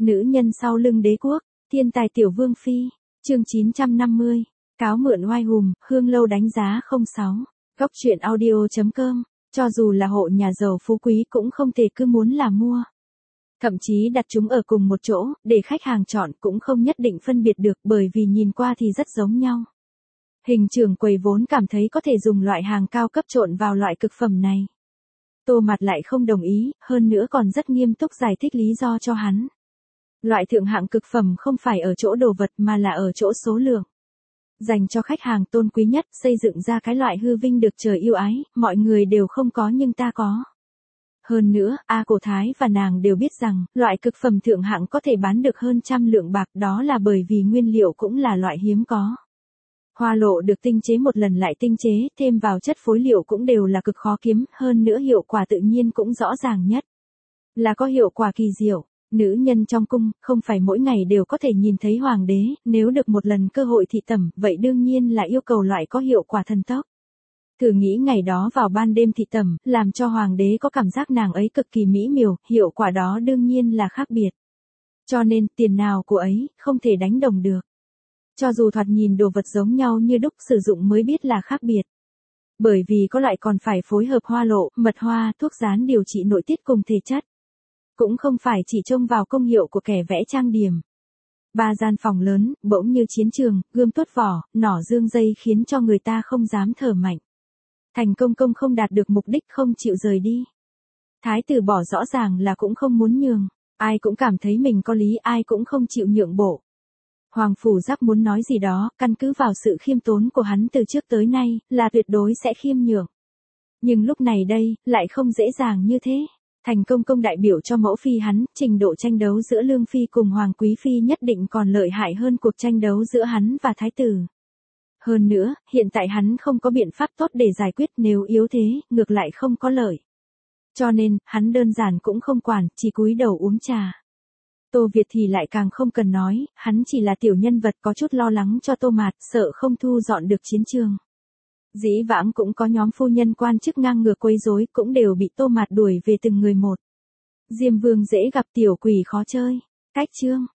Nữ nhân sau lưng đế quốc, thiên tài tiểu vương phi, chương 950, cáo mượn oai hùm, Hương Lâu đánh giá 06, góc truyện audio.com, cho dù là hộ nhà giàu phú quý cũng không thể cứ muốn là mua. Thậm chí đặt chúng ở cùng một chỗ, để khách hàng chọn cũng không nhất định phân biệt được bởi vì nhìn qua thì rất giống nhau. Hình trưởng quầy vốn cảm thấy có thể dùng loại hàng cao cấp trộn vào loại cực phẩm này. Tô Mạt lại không đồng ý, hơn nữa còn rất nghiêm túc giải thích lý do cho hắn. Loại thượng hạng cực phẩm không phải ở chỗ đồ vật mà là ở chỗ số lượng. Dành cho khách hàng tôn quý nhất, xây dựng ra cái loại hư vinh được trời yêu ái, mọi người đều không có nhưng ta có. Hơn nữa, Cổ Thái và nàng đều biết rằng, loại cực phẩm thượng hạng có thể bán được hơn 100 lượng bạc, đó là bởi vì nguyên liệu cũng là loại hiếm có. Hoa lộ được tinh chế một lần lại tinh chế, thêm vào chất phối liệu cũng đều là cực khó kiếm, hơn nữa hiệu quả tự nhiên cũng rõ ràng nhất. Là có hiệu quả kỳ diệu. Nữ nhân trong cung, không phải mỗi ngày đều có thể nhìn thấy hoàng đế, nếu được một lần cơ hội thị tẩm, vậy đương nhiên là yêu cầu loại có hiệu quả thần tốc. Thử nghĩ ngày đó vào ban đêm thị tẩm, làm cho hoàng đế có cảm giác nàng ấy cực kỳ mỹ miều, hiệu quả đó đương nhiên là khác biệt. Cho nên, tiền nào của ấy, không thể đánh đồng được. Cho dù thoạt nhìn đồ vật giống nhau như đúc, sử dụng mới biết là khác biệt. Bởi vì có loại còn phải phối hợp hoa lộ, mật hoa, thuốc dán điều trị nội tiết cùng thể chất. Cũng không phải chỉ trông vào công hiệu của kẻ vẽ trang điểm. 3 gian phòng lớn, bỗng như chiến trường, gươm tuốt vỏ, nỏ dương dây khiến cho người ta không dám thở mạnh. Thành công công không đạt được mục đích không chịu rời đi. Thái tử bỏ rõ ràng là cũng không muốn nhường. Ai cũng cảm thấy mình có lý, ai cũng không chịu nhượng bộ. Hoàng phủ Giác muốn nói gì đó, căn cứ vào sự khiêm tốn của hắn từ trước tới nay, là tuyệt đối sẽ khiêm nhượng. Nhưng lúc này đây, lại không dễ dàng như thế. Thành công công đại biểu cho mẫu phi hắn, trình độ tranh đấu giữa Lương Phi cùng Hoàng Quý Phi nhất định còn lợi hại hơn cuộc tranh đấu giữa hắn và Thái tử. Hơn nữa, hiện tại hắn không có biện pháp tốt để giải quyết, nếu yếu thế, ngược lại không có lợi. Cho nên, hắn đơn giản cũng không quản, chỉ cúi đầu uống trà. Tô Việt thì lại càng không cần nói, hắn chỉ là tiểu nhân vật có chút lo lắng cho Tô Mạt, sợ không thu dọn được chiến trường. Dĩ vãng cũng có nhóm phu nhân quan chức ngang ngược quấy rối, cũng đều bị Tô Mạt đuổi về từng người một. Diêm Vương dễ gặp tiểu quỷ khó chơi. Cách chương.